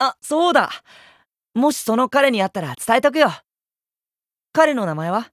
あ、そうだ。もしその彼に会ったら伝えとくよ。彼の名前は？